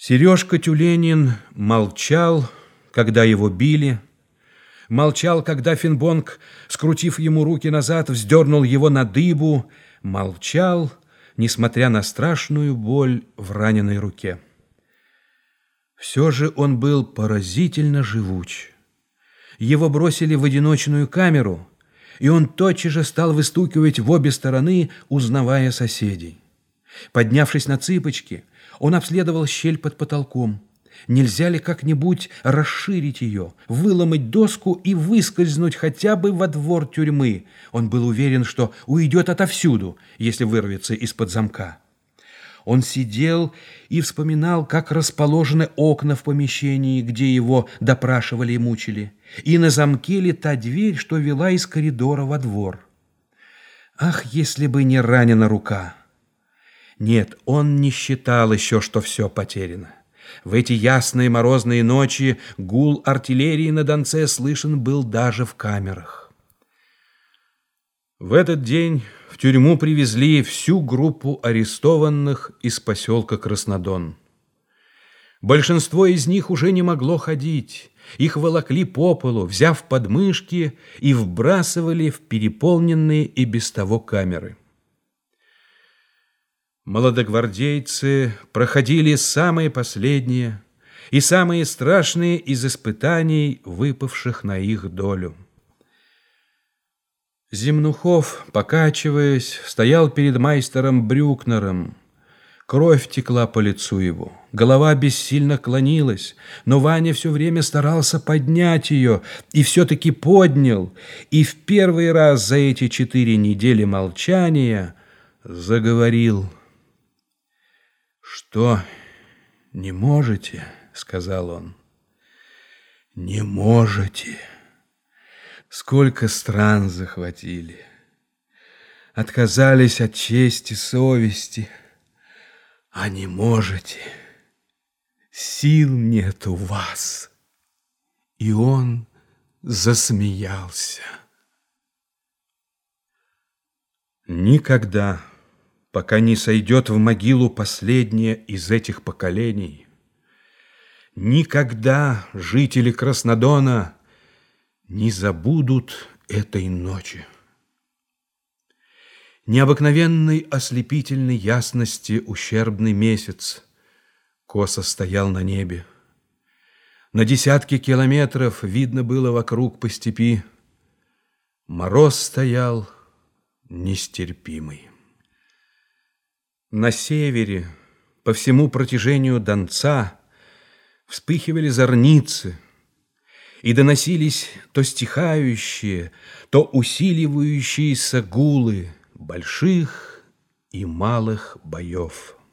Сережка Тюленин молчал, когда его били, молчал, когда Финбонг, скрутив ему руки назад, вздернул его на дыбу, молчал, несмотря на страшную боль в раненой руке. Все же он был поразительно живуч. Его бросили в одиночную камеру, и он тотчас же стал выстукивать в обе стороны, узнавая соседей. Поднявшись на цыпочки, он обследовал щель под потолком. Нельзя ли как-нибудь расширить ее, выломать доску и выскользнуть хотя бы во двор тюрьмы? Он был уверен, что уйдет отовсюду, если вырвется из-под замка. Он сидел и вспоминал, как расположены окна в помещении, где его допрашивали и мучили, и на замке ли та дверь, что вела из коридора во двор. Ах, если бы не ранена рука! Нет, он не считал еще, что все потеряно. В эти ясные морозные ночи гул артиллерии на Донце слышен был даже в камерах. В этот день в тюрьму привезли всю группу арестованных из поселка Краснодон. Большинство из них уже не могло ходить. Их волокли по полу, взяв подмышки, и вбрасывали в переполненные и без того камеры. Молодогвардейцы проходили самые последние и самые страшные из испытаний, выпавших на их долю. Земнухов, покачиваясь, стоял перед майстером Брюкнером. Кровь текла по лицу его, голова бессильно клонилась, но Ваня все время старался поднять ее, и все-таки поднял, и в первый раз за эти 4 недели молчания заговорил. «Что, не можете?» — сказал он. «Не можете. Сколько стран захватили. Отказались от чести, совести. А не можете. Сил нет у вас». И он засмеялся. Никогда, пока не сойдет в могилу последнее из этих поколений, никогда жители Краснодона не забудут этой ночи. Необыкновенной ослепительной ясности ущербный месяц косо стоял на небе. На десятки километров видно было вокруг по степи. Мороз стоял нестерпимый. На севере, по всему протяжению Донца, вспыхивали зорницы, и доносились то стихающие, то усиливающиеся гулы больших и малых боев.